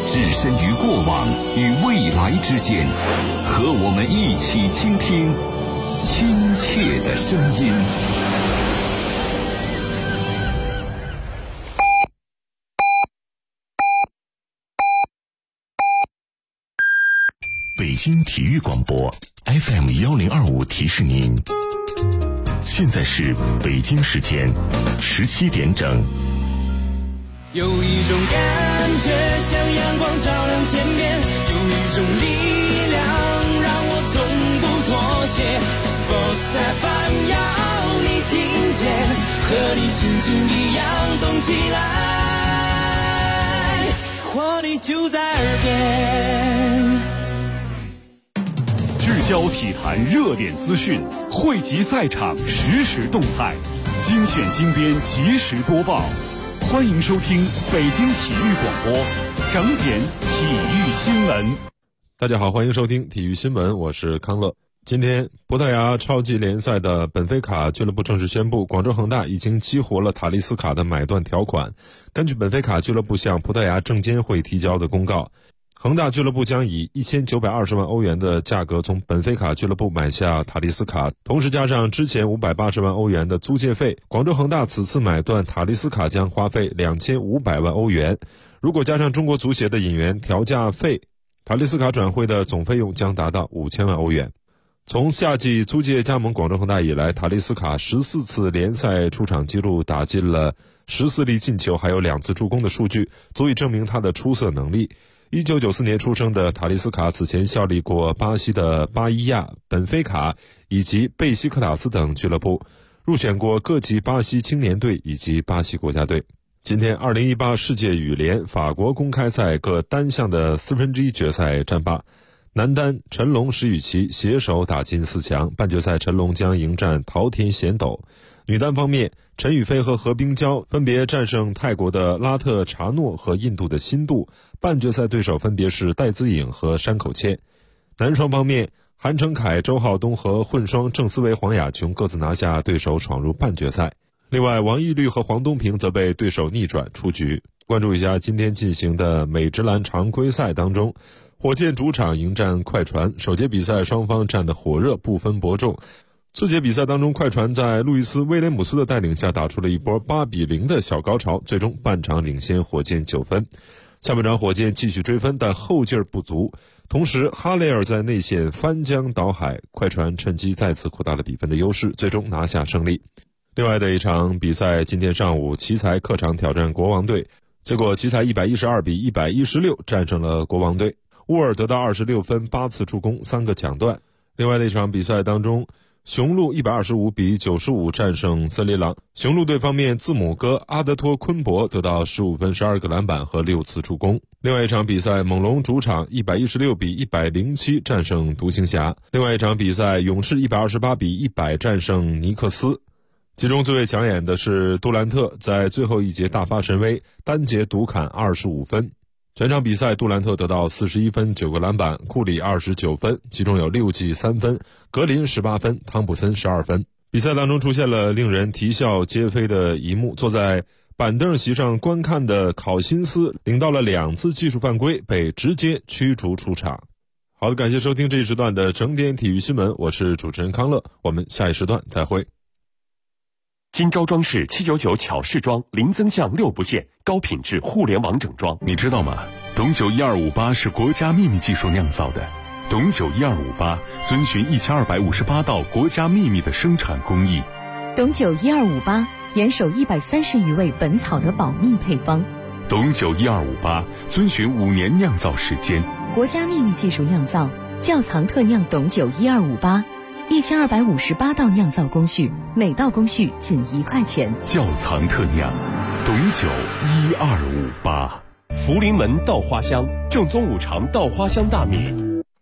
置身于过往与未来之间，和我们一起倾听亲切的声音。 北京体育广播 FM1025 提示您，现在是北京时间17点整。 有一种感觉像阳光照亮天边，有一种力量让我从不妥协。Sports FM 要你听见，和你心情一样动起来，活力就在耳边。 聚焦体坛热点资讯，汇集赛场实时动态，精选精编及时播报。欢迎收听北京体育广播整点体育新闻。 大家好，欢迎收听体育新闻，我是康乐。今天葡萄牙超级联赛的本菲卡俱乐部正式宣布，广州恒大已经激活了塔利斯卡的买断条款。根据本菲卡俱乐部向葡萄牙证监会提交的公告，恒大俱乐部将以1920万欧元的价格从本菲卡俱乐部买下塔利斯卡，同时加上之前580万欧元的租借费，广州恒大此次买断塔利斯卡将花费2500万欧元。如果加上中国足协的引援调价费，塔利斯卡转会的总费用将达到5000万欧元。从夏季租借加盟广州恒大以来，塔利斯卡14次联赛出场记录打进了14粒进球，还有2次助攻的数据，足以证明他的出色能力。1994年出生的塔利斯卡此前效力过巴西的巴伊亚、本菲卡以及贝西克塔斯等俱乐部，入选过各级巴西青年队以及巴西国家队。今天2018世界羽联法国公开赛各单项的1/4决赛战罢，男单陈龙石宇奇携手打进4强，半决赛陈龙将迎战桃田贤斗。女单方面，陈雨菲和何冰娇分别战胜泰国的拉特查诺和印度的辛杜，半决赛对手分别是戴资颖和山口茜。男双方面，韩成凯、周浩东和混双郑思维、黄雅琼各自拿下对手，闯入半决赛。另外，王懿律和黄东萍则被对手逆转出局。关注一下今天进行的美职篮常规赛当中，火箭主场迎战快船，首节比赛双方战得火热，不分伯仲。次节比赛当中，快船在路易斯·威廉姆斯的带领下打出了一波8-0的小高潮，最终半场领先火箭9分。下半场火箭继续追分，但后劲儿不足，同时哈雷尔在内线翻江倒海，快船趁机再次扩大了比分的优势，最终拿下胜利。另外的一场比赛，今天上午奇才客场挑战国王队，结果奇才112-116战胜了国王队，乌尔得到26分、8次助攻、3个抢断。另外的一场比赛当中，雄鹿125-95战胜森林狼。雄鹿队方面，字母哥阿德托昆博得到15分、12个篮板和6次助攻。另外一场比赛，猛龙主场116-107战胜独行侠。另外一场比赛，勇士128-100战胜尼克斯。其中最为抢眼的是杜兰特在最后一节大发神威，单节独砍25分。全场比赛，杜兰特得到41分、9个篮板，库里29分，其中有6记3分，格林18分，汤普森12分。比赛当中出现了令人啼笑皆非的一幕，坐在板凳席上观看的考辛斯领到了2次技术犯规，被直接驱逐出场。好的，感谢收听这一时段的整点体育新闻，我是主持人康乐，我们下一时段再会。 金招装饰799巧饰装，零增项6不限，高品质互联网整装。 你知道吗？董酒1258是国家秘密技术酿造的。董酒1258遵循1258道国家秘密的生产工艺。 董酒1258严守130余味本草的保密配方。 董酒1258遵循5年酿造时间， 国家秘密技术酿造，窖藏特酿董酒1258，1258道酿造工序，每道工序仅1块钱。 窖藏特酿，董酒1258。 福临门稻花香，正宗五常稻花香大米。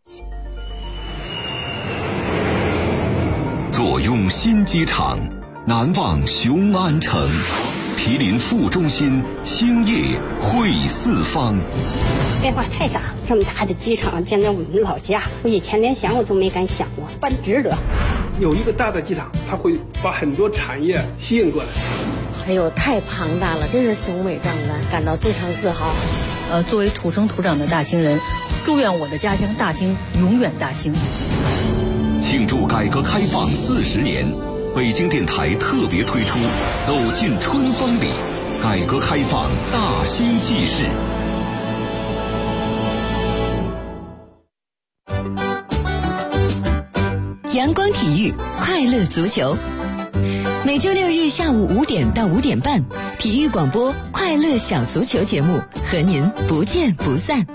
坐拥新机场，难忘雄安城。毗邻副中心，兴业汇四方。 变化太大，这么大的机场建在我们老家，我以前连想我都没敢想过，办值得。 有一个大的机场，它会把很多产业吸引过来。 哎呦，太庞大了，真是雄伟壮观，感到非常自豪。 作为土生土长的大兴人，祝愿我的家乡大兴永远大兴。 庆祝改革开放40年，北京电台特别推出《走进春风里》，改革开放大兴纪事。 阳光体育，快乐足球。每周6日下午5点到5点半，体育广播快乐小足球节目和您不见不散。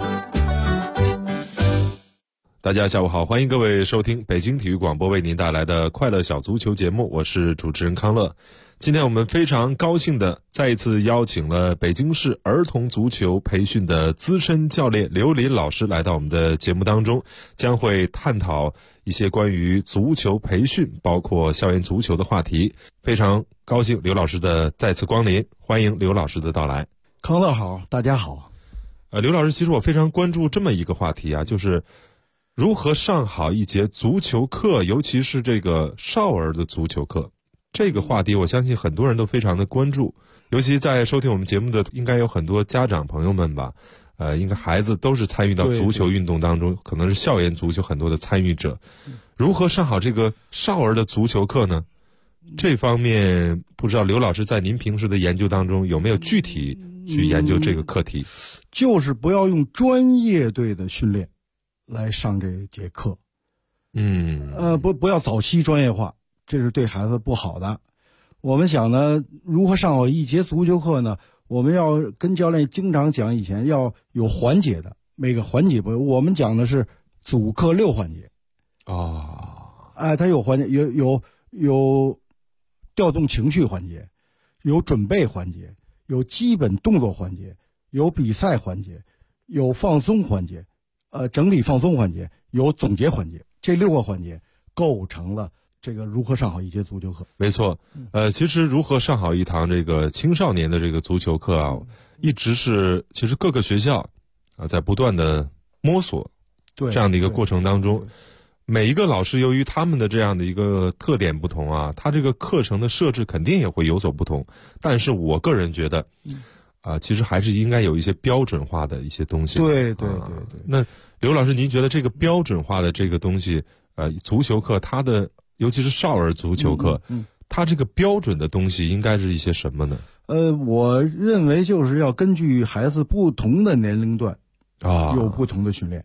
大家下午好，欢迎各位收听北京体育广播为您带来的快乐小足球节目，我是主持人康乐。今天我们非常高兴的再一次邀请了北京市儿童足球培训的资深教练刘林老师来到我们的节目当中，将会探讨一些关于足球培训包括校园足球的话题。非常高兴刘老师的再次光临，欢迎刘老师的到来。 康乐好，大家好。 刘老师，其实我非常关注这么一个话题啊，就是如何上好一节足球课，尤其是这个少儿的足球课。这个话题我相信很多人都非常的关注，尤其在收听我们节目的应该有很多家长朋友们吧，应该孩子都是参与到足球运动当中，可能是校园足球很多的参与者。如何上好这个少儿的足球课呢？这方面不知道刘老师在您平时的研究当中有没有具体去研究这个课题？ 就是不要用专业队的训练来上这节课。不要早期专业化，这是对孩子不好的。我们想呢，如何上好一节足球课呢？我们要跟教练经常讲，以前要有环节的，每个环节不，我们讲的是主课6环节。它有环节，有调动情绪环节，有准备环节，有基本动作环节，有比赛环节，有放松环节，整理放松环节，有总结环节。这6个环节构成了这个如何上好一节足球课。 没错，其实如何上好一堂这个青少年的这个足球课啊，一直是其实各个学校在不断的摸索这样的一个过程当中，每一个老师由于他们的这样的一个特点不同啊，他这个课程的设置肯定也会有所不同。但是我个人觉得其实还是应该有一些标准化的一些东西。 对。 那刘老师，您觉得这个标准化的这个东西，足球课它的尤其是少儿足球课，它这个标准的东西应该是一些什么呢？ 我认为就是要根据孩子不同的年龄段有不同的训练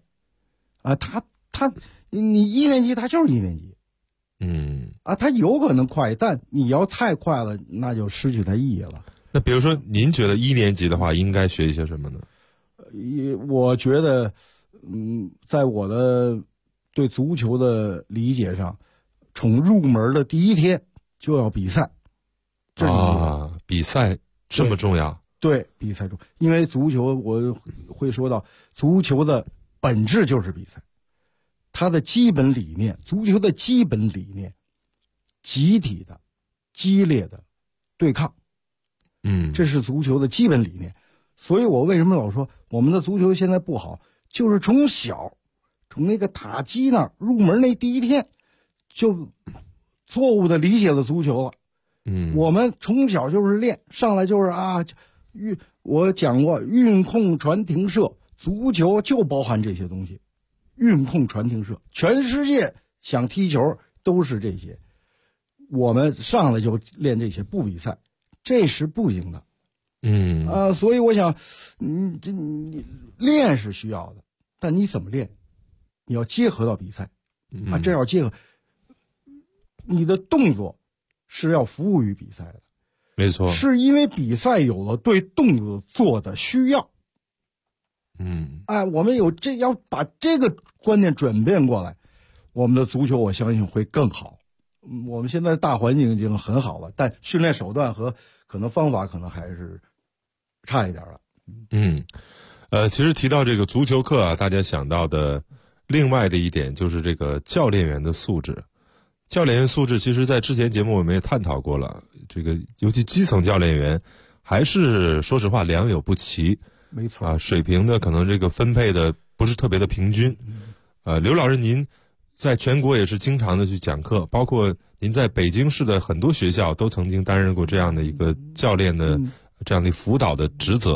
你1年级他就是1年级，他有可能快，但你要太快了，那就失去它意义了。 那比如说，您觉得1年级的话，应该学一些什么呢？ 我觉得，在我的对足球的理解上，从入门的第1天就要比赛。 比赛这么重要？ 对，比赛重，因为足球我会说到，足球的本质就是比赛。它的基本理念，足球的基本理念，集体的、激烈的对抗，这是足球的基本理念。所以我为什么老说我们的足球现在不好，就是从那个塔基那儿入门那第1天，就错误的理解了足球了。我们从小就是练，上来就是我讲过运控传停射，足球就包含这些东西。运控传停射，全世界想踢球都是这些，我们上来就练这些，不比赛，这是不行的。所以我想，你练是需要的，但你怎么练？你要结合到比赛这要结合，你的动作是要服务于比赛的。 没错， 是因为比赛有了对动作的需要。我们要把这个观念转变过来，我们的足球我相信会更好。我们现在大环境已经很好了，但训练手段和可能方法可能还是差一点了。 其实提到这个足球课大家想到的另外的一点就是这个教练员的素质。教练员素质其实在之前节目我们也探讨过了，这个尤其基层教练员还是说实话良莠不齐。 没错水平的可能这个分配的不是特别的平均。刘老师，您在全国也是经常的去讲课，包括您在北京市的很多学校都曾经担任过这样的一个教练的这样的辅导的职责。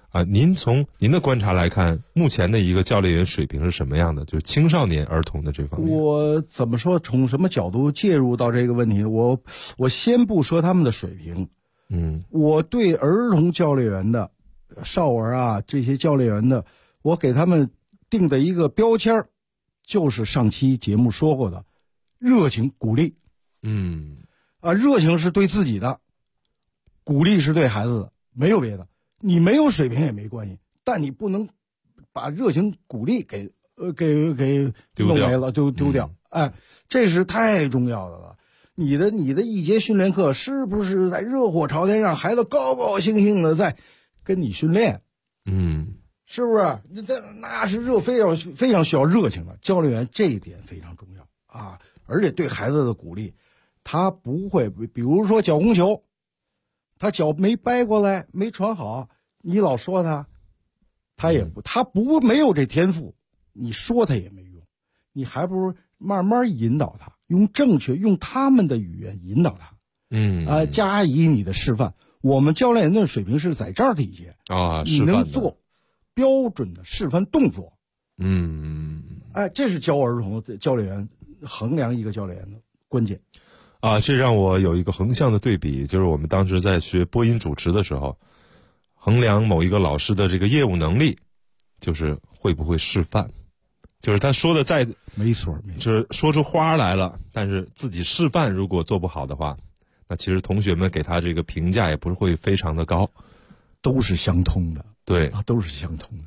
您从您的观察来看，目前的一个教练员水平是什么样的？就是青少年儿童的这方面。 我怎么说？从什么角度介入到这个问题？我先不说他们的水平，我对儿童教练员的少儿啊这些教练员的，我给他们定的一个标签，就是上期节目说过的热情鼓励。热情是对自己的，鼓励是对孩子的，没有别的。你没有水平也没关系，但你不能把热情鼓励给弄没了，丢掉。这是太重要的了。你的一节训练课是不是在热火朝天，让孩子高高兴兴的在跟你训练？是不是？那是非常需要热情的教练员，这一点非常重要啊！而且对孩子的鼓励，他不会，比如说脚弓球，他脚没掰过来，没传好，你老说他没有这天赋，你说他也没用，你还不如慢慢引导他，用他们的语言引导他，加以你的示范。我们教练员的水平是在这儿体现你能做标准的示范动作。这是教儿童教练员衡量一个教练员的关键。 这让我有一个横向的对比，就是我们当时在学播音主持的时候，衡量某一个老师的这个业务能力，就是会不会示范，就是他说的没错， 就是说出花来了，但是自己示范如果做不好的话，那其实同学们给他这个评价也不会非常的高， 都是相通的， 对， 都是相通的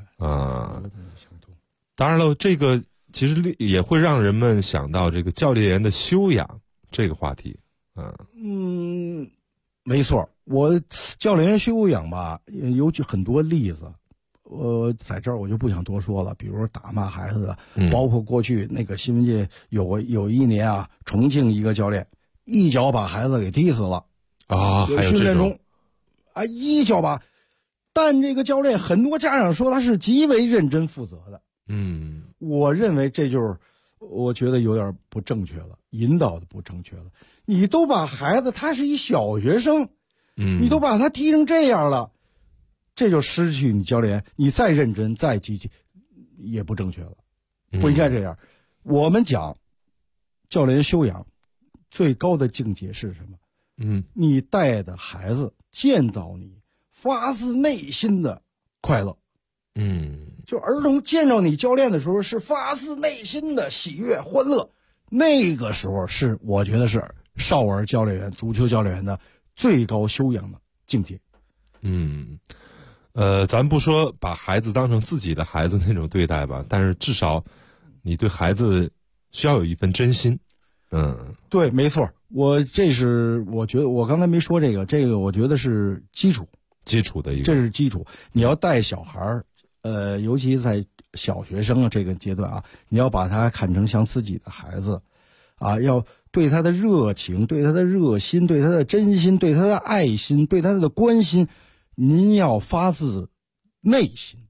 当然了，这个其实也会让人们想到这个教练员的修养这个话题。 没错，我教练员修养吧，有很多例子，在这儿我就不想多说了，比如说打骂孩子的，包括过去那个新闻界有一年重庆一个教练一脚把孩子给踢死了还有训练中一脚把，但这个教练很多家长说他是极为认真负责的。我认为这就是我觉得有点不正确了，引导的不正确了。你都把孩子，他是一小学生，你都把他踢成这样了，这就失去你教练，你再认真再积极也不正确了，不应该这样。我们讲教练修养最高的境界是什么？你带的孩子见到你发自内心的快乐。就儿童见到你教练的时候是发自内心的喜悦欢乐，那个时候是我觉得是少儿教练员、足球教练员的最高修养的境界。 咱不说把孩子当成自己的孩子那种对待吧，但是至少你对孩子需要有一份真心。 对，没错，我觉得我刚才没说这个我觉得是基础的一个，这是基础。你要带小孩尤其在小学生这个阶段你要把他看成像自己的孩子要对他的热情，对他的热心，对他的真心，对他的爱心，对他的关心，您要发自内心。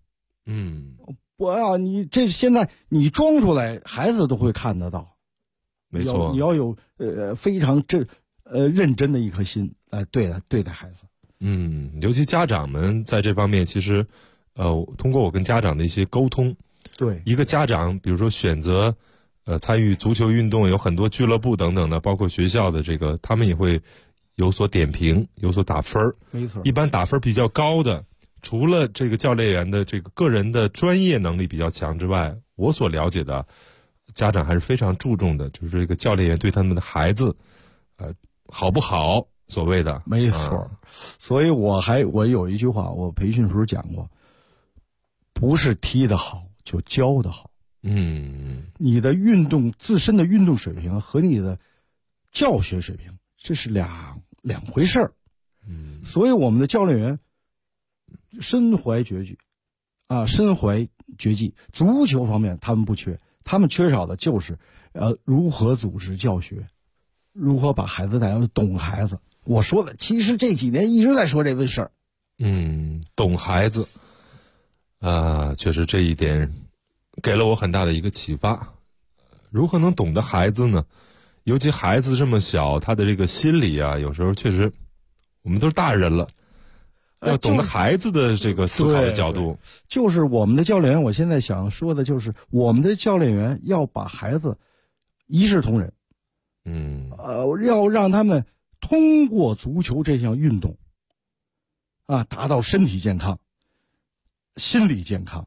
你这现在你装出来，孩子都会看得到。 没错， 你要有非常认真的一颗心对待孩子。 尤其家长们在这方面，其实通过我跟家长的一些沟通， 对一个家长，比如说选择参与足球运动，有很多俱乐部等等的，包括学校的这个，他们也会有所点评，有所打分。 没错， 一般打分比较高的，除了这个教练员的这个个人的专业能力比较强之外，我所了解的家长还是非常注重的，就是这个教练员对他们的孩子好不好，所谓的。 没错，所以我有一句话，我培训时候讲过，不是踢得好就教得好。你的自身的运动水平和你的教学水平，这是两回事儿。所以我们的教练员身怀绝技，足球方面他们不缺，他们缺少的就是如何组织教学，如何把孩子带到懂孩子。我说的其实这几年一直在说这个事儿。 懂孩子确实这一点给了我很大的一个启发。如何能懂得孩子呢？尤其孩子这么小，他的这个心理有时候确实我们都是大人了， 要懂得孩子的这个思考的角度。 就是我们的教练员，我现在想说的就是，我们的教练员要把孩子一视同仁。要让他们通过足球这项运动，达到身体健康、心理健康，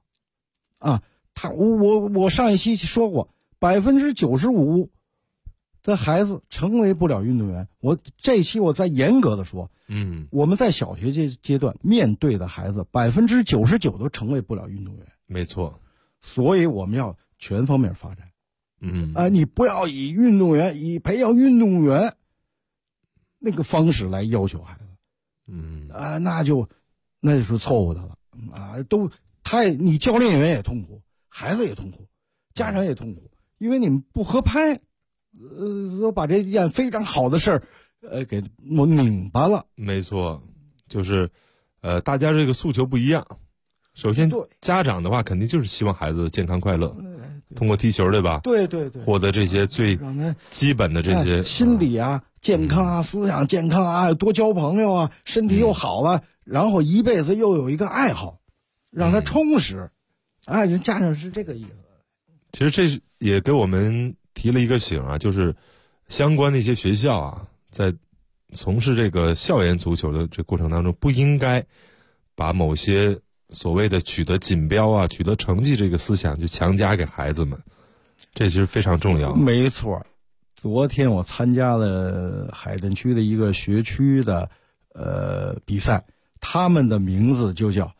我上一期说过，95%的孩子成为不了运动员。这一期我再严格的说，我们在小学阶段面对的孩子99%都成为不了运动员。 没错， 所以我们要全方面发展。你不要以培养运动员那个方式来要求孩子，那就是错误的了你教练员也痛苦，孩子也痛苦，家长也痛苦，因为你们不合拍，都把这件非常好的事儿给拧巴了。 没错，就是大家这个诉求不一样。首先，家长的话肯定就是希望孩子健康快乐，通过踢球，对吧？ 对， 获得这些最基本的这些心理健康思想健康多交朋友身体又好了，然后一辈子又有一个爱好，让他充实。人家长是这个意思。 其实这也给我们提了一个醒就是相关的一些学校在从事这个校园足球的这过程当中，不应该把某些所谓的取得锦标取得成绩这个思想就强加给孩子们，这其实非常重要。 没错，昨天我参加了海淀区的一个学区的比赛，他们的名字就叫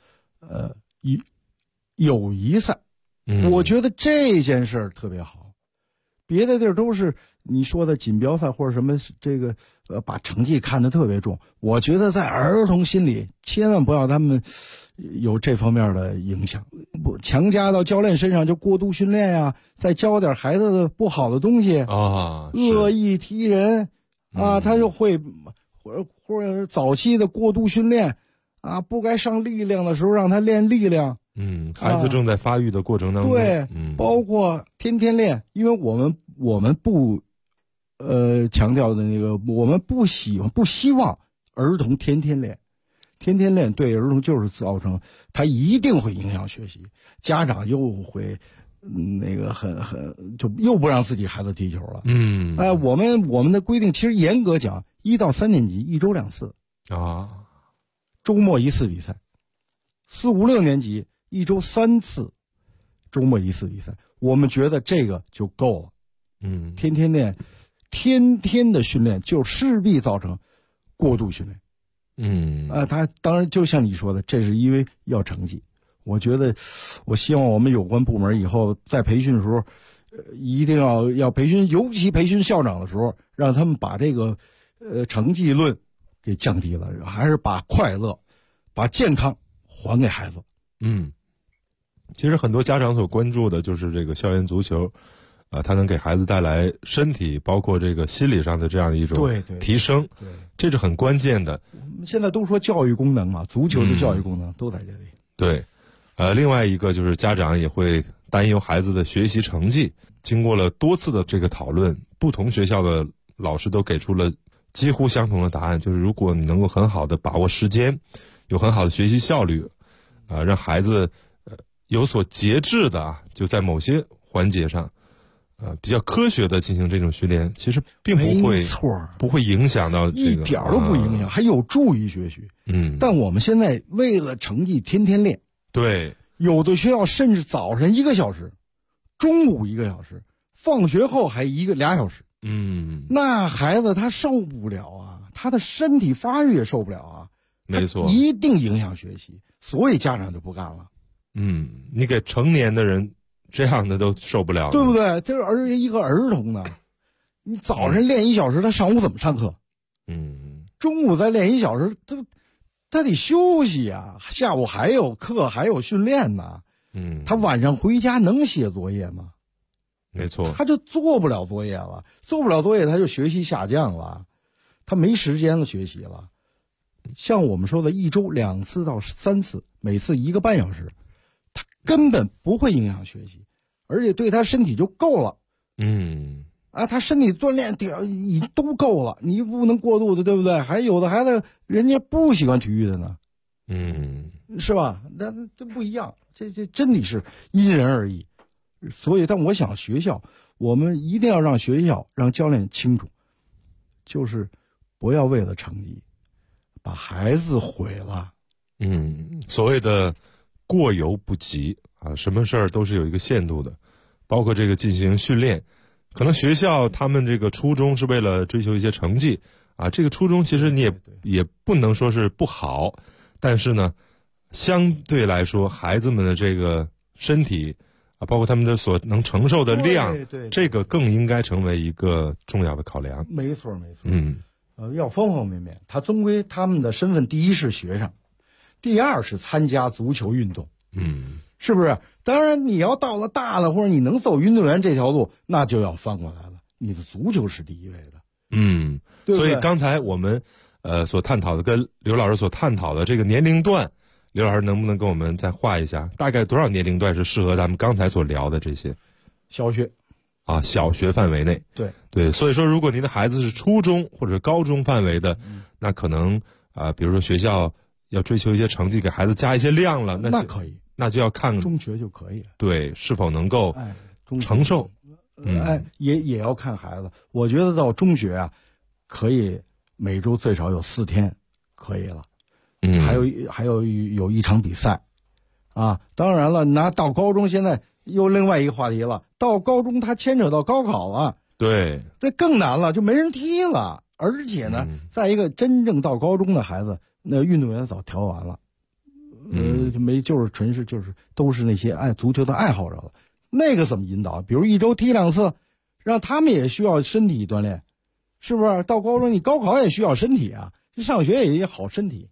友谊赛。我觉得这件事儿特别好。别的地儿都是你说的锦标赛或者什么这个把成绩看得特别重。我觉得在儿童心里千万不要他们有这方面的影响，不强加到教练身上就过度训练再教点孩子的不好的东西恶意踢人他就会或者早期的过度训练不该上力量的时候让他练力量。 孩子正在发育的过程当中， 对，包括天天练，因为我们不强调的那个，我们不希望儿童天天练，天天练对儿童就是造成他一定会影响学习，家长又会那个就又不让自己孩子踢球了。我们的规定其实严格讲，1到3年级1周2次周末1次比赛，4、5、6年级1周3次，周末1次比赛，我们觉得这个就够了。天天练，天天的训练就势必造成过度训练。他当然就像你说的，这是因为要成绩。我觉得，我希望我们有关部门以后在培训的时候，一定要培训，尤其培训校长的时候，让他们把这个成绩论给降低了，还是把快乐、把健康还给孩子。 其实很多家长所关注的就是这个校园足球，它能给孩子带来身体包括这个心理上的这样一种提升，这是很关键的。 我们现在都说教育功能嘛，足球的教育功能都在这里。 对，另外一个就是家长也会担忧孩子的学习成绩。经过了多次的这个讨论，不同学校的老师都给出了几乎相同的答案，就是如果你能够很好的把握时间，有很好的学习效率，让孩子有所节制的就在某些环节上比较科学的进行这种训练，其实并不会影响到这个， 一点都不影响，还有助于学习。但我们现在为了成绩天天练， 对， 有的学校甚至早晨1个小时，中午1个小时，放学后还2小时。那孩子他受不了他的身体发育也受不了没错， 一定影响学习，所以家长就不干了。 你给成年的人这样的都受不了， 对不对？就是一个儿童呢，你早晨练1小时，他上午怎么上课？中午再练1小时，他得休息下午还有课，还有训练呢。他晚上回家能写作业吗？ 没错， 他就做不了作业了，做不了作业他就学习下降了，他没时间了学习了。像我们说的1周2次到3次，每次1个半小时，他根本不会影响学习，而且对他身体就够了。他身体锻炼已都够了，你不能过度的，对不对？还有的孩子人家不喜欢体育的呢， 是吧？那这不一样，这真的是因人而异。所以，但我想学校，我们一定要让学校让教练清楚，就是不要为了成绩把孩子毁了。 所谓的过犹不及啊，什么事儿都是有一个限度的，包括这个进行训练。可能学校他们这个初衷是为了追求一些成绩啊，这个初衷其实你也不能说是不好，但是呢，相对来说，孩子们的这个身体啊，包括他们的所能承受的量，这个更应该成为一个重要的考量。 没错。要方方面面。他终归他们的身份，第一是学生，第二是参加足球运动。是不是？当然，你要到了大了，或者你能走运动员这条路，那就要翻过来了。你的足球是第一位的。对不对？ 所以刚才我们所探讨的，跟刘老师所探讨的这个年龄段，刘老师能不能跟我们再画一下，大概多少年龄段是适合咱们刚才所聊的这些？ 小学啊，小学范围内。对，所以说，如果您的孩子是初中或者高中范围的，那可能比如说学校要追求一些成绩，给孩子加一些量了， 那可以， 那就要看中学就可以了。 对，是否能够承受。 也要看孩子。我觉得到中学啊，可以每周最少有4天，可以了。还有一场比赛，啊，当然了，拿到高中现在又另外一个话题了。到高中他牵扯到高考了， 对， 这更难了，就没人踢了。而且呢，再一个，真正到高中的孩子，那运动员早调完了，就是都是那些爱足球的爱好者了。那个怎么引导？比如1周踢2次，让他们也需要身体锻炼，是不是？到高中你高考也需要身体啊，上学也好身体。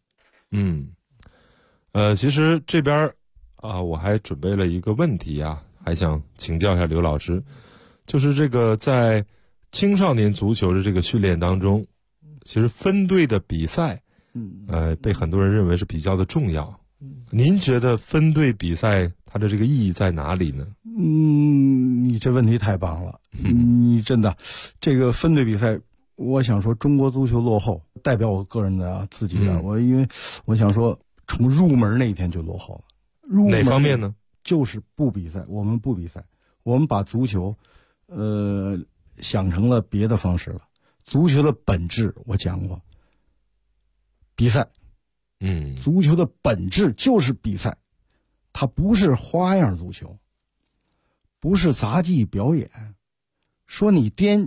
其实这边我还准备了一个问题啊，还想请教一下刘老师，就是这个在青少年足球的这个训练当中，其实分队的比赛，被很多人认为是比较的重要。您觉得分队比赛它的这个意义在哪里呢？ 你这问题太棒了。你真的这个分队比赛，我想说中国足球落后，代表我个人的自己的，因为我想说从入门那一天就落后了。 哪方面呢？ 就是不比赛，我们不比赛，我们把足球想成了别的方式了。足球的本质我讲过，比赛。足球的本质就是比赛，它不是花样足球，不是杂技表演。说你颠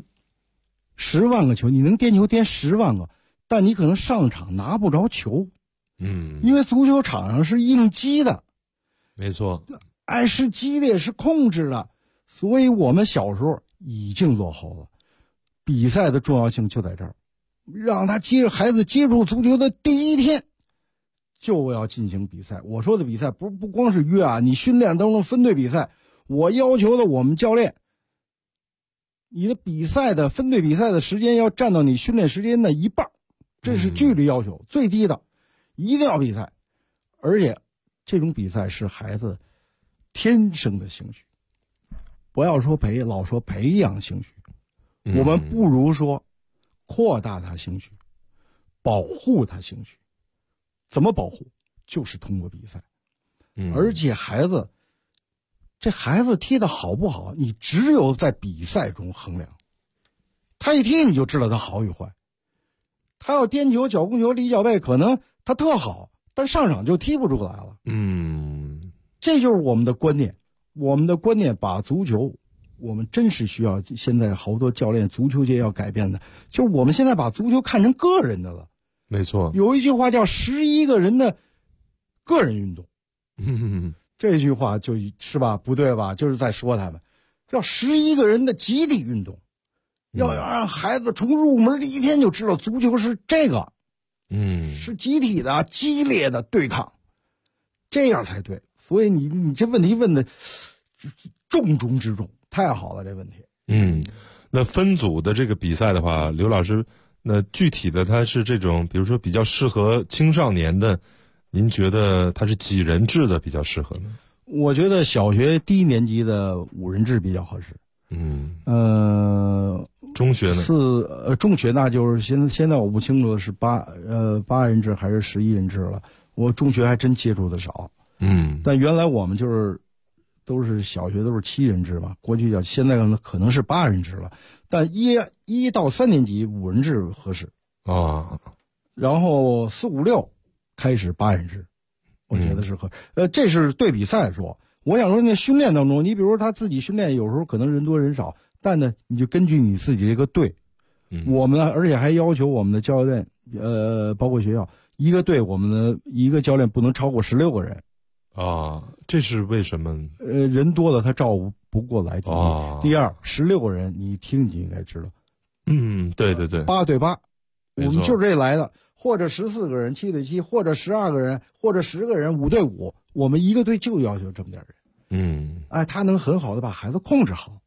10万个球，你能颠球颠10万个，但你可能上场拿不着球。因为足球场上是应激的， 没错， 是激烈，是控制的，所以我们小时候已经落后了。比赛的重要性就在这儿，让孩子接触足球的第一天就要进行比赛。我说的比赛不光是约啊，你训练当中分队比赛，我要求的我们教练，你的比赛的分队比赛的时间要占到你训练时间的1半，这是纪律要求，最低的，一定要比赛。而且这种比赛是孩子天生的兴趣，不要说老说培养兴趣，我们不如说扩大他兴趣，保护他兴趣。怎么保护？就是通过比赛。而且这孩子踢得好不好，你只有在比赛中衡量。他一踢你就知道他好与坏。他要颠球、脚弓球、离脚背，可能他特好，但上场就踢不出来了。这就是我们的观念。我们的观念把足球，我们真是需要现在好多教练，足球界要改变的，就是我们现在把足球看成个人的了。 没错， 有一句话叫11个人的个人运动。这句话就是吧，不对吧？就是在说他们叫11个人的集体运动，要让孩子从入门第一天就知道足球是这个，是集体的激烈的对抗，这样才对。所以你这问题问的重中之重，太好了，这问题。 那分组的这个比赛的话，刘老师，那具体的它是这种，比如说比较适合青少年的，您觉得它是几人制的比较适合呢？ 我觉得小学低年级的5人制比较合适。 中学呢？ 中学那就是现在我不清楚是8人制还是11人制了。 我中学还真接触的少。但原来我们都是小学都是7人制嘛，过去叫，现在可能是8人制了。但一到3年级5人制合适啊， 然后4、5、6开始8人制，我觉得是合适。这是对比赛说。我想说，那训练当中，你比如说他自己训练，有时候可能人多人少，但呢，你就根据你自己这个队，我们而且还要求我们的教练，包括学校一个队，我们的一个教练不能超过16个人。 这是为什么？ 人多了他照顾不过来。第二，16个人，你听你应该知道。 对对对 ，8对8，我们就是这来的，或者14个人7对7，或者12个人，或者10个人5对5，我们一个队就要求这么点人。他能很好的把孩子控制好。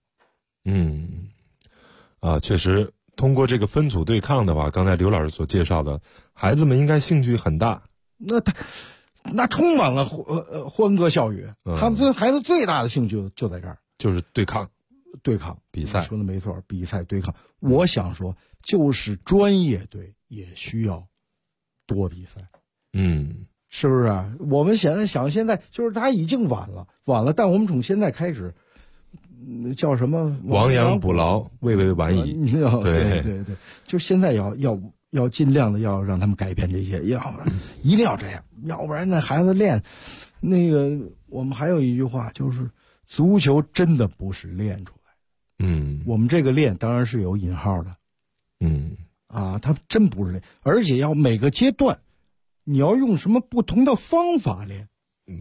确实，通过这个分组对抗的话，刚才刘老师所介绍的，孩子们应该兴趣很大。 那充满了欢歌笑语，他们孩子最大的兴趣就在这儿， 就是对抗比赛。 说的没错，比赛对抗。我想说，就是专业队也需要多比赛。是不是啊？我们现在就是他已经晚了，但我们从现在开始，叫什么？ 亡羊补牢，未为晚矣。 对，就现在要尽量的要让他们改变这些，一定要这样，要不然那孩子练那个。我们还有一句话，就是足球真的不是练出来。我们这个练当然是有引号的。他真不是练，而且要每个阶段。你要用什么不同的方法练？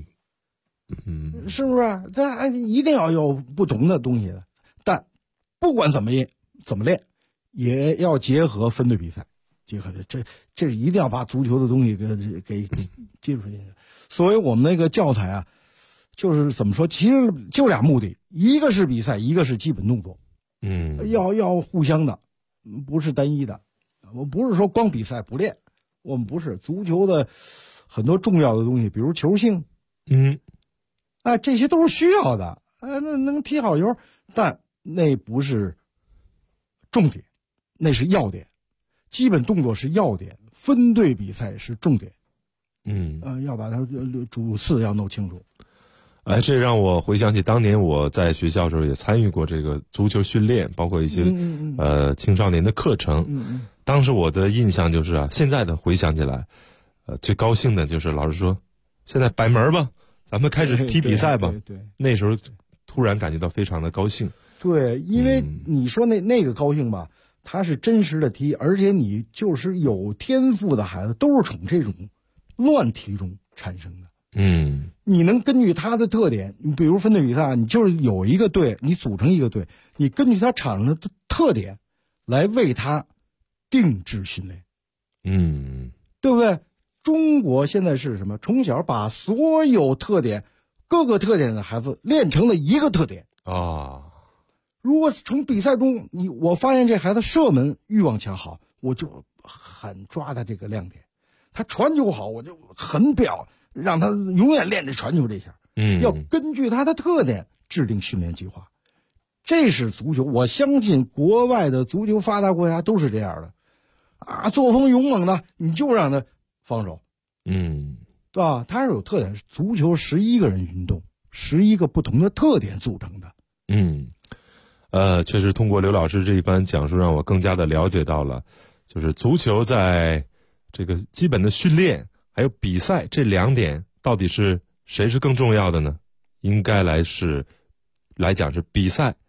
是不是？这一定要有不同的东西的。但不管怎么练，也要结合分队比赛，结合这一定要把足球的东西给接触进去。所以我们那个教材啊，就是怎么说？其实就2目的，一个是比赛，一个是基本动作。要互相的，不是单一的。我不是说光比赛不练。我们不是足球的很多重要的东西，比如球性，这些都是需要的，那能踢好球，但那不是重点，那是要点，基本动作是要点，分队比赛是重点，要把它主次要弄清楚。 这让我回想起当年我在学校的时候也参与过这个足球训练，包括一些青少年的课程。当时我的印象就是现在的回想起来，最高兴的就是老师说，现在摆门吧，咱们开始踢比赛吧。 对， 那时候突然感觉到非常的高兴。 对，因为你说那个高兴吧，他是真实的踢，而且你就是有天赋的孩子，都是从这种乱踢中产生的。你能根据他的特点，你比如分队比赛，你就是有一个队，你组成一个队，你根据他场上的特点来为他定制训练，对不对？中国现在是什么？从小把所有特点、各个特点的孩子练成了一个特点如果从比赛中我发现这孩子射门欲望强好，我就很抓他这个亮点；他传球好，我就很表。让他永远练着传球这下，要根据他的特点制定训练计划，这是足球。我相信国外的足球发达国家都是这样的，作风勇猛的，你就让他防守，对吧？他是有特点，足球11个人运动，11个不同的特点组成的。 确实通过刘老师这一番讲述，让我更加的了解到了，就是足球在这个基本的训练。还有比赛这2点到底是谁是更重要的呢？应该来讲是比赛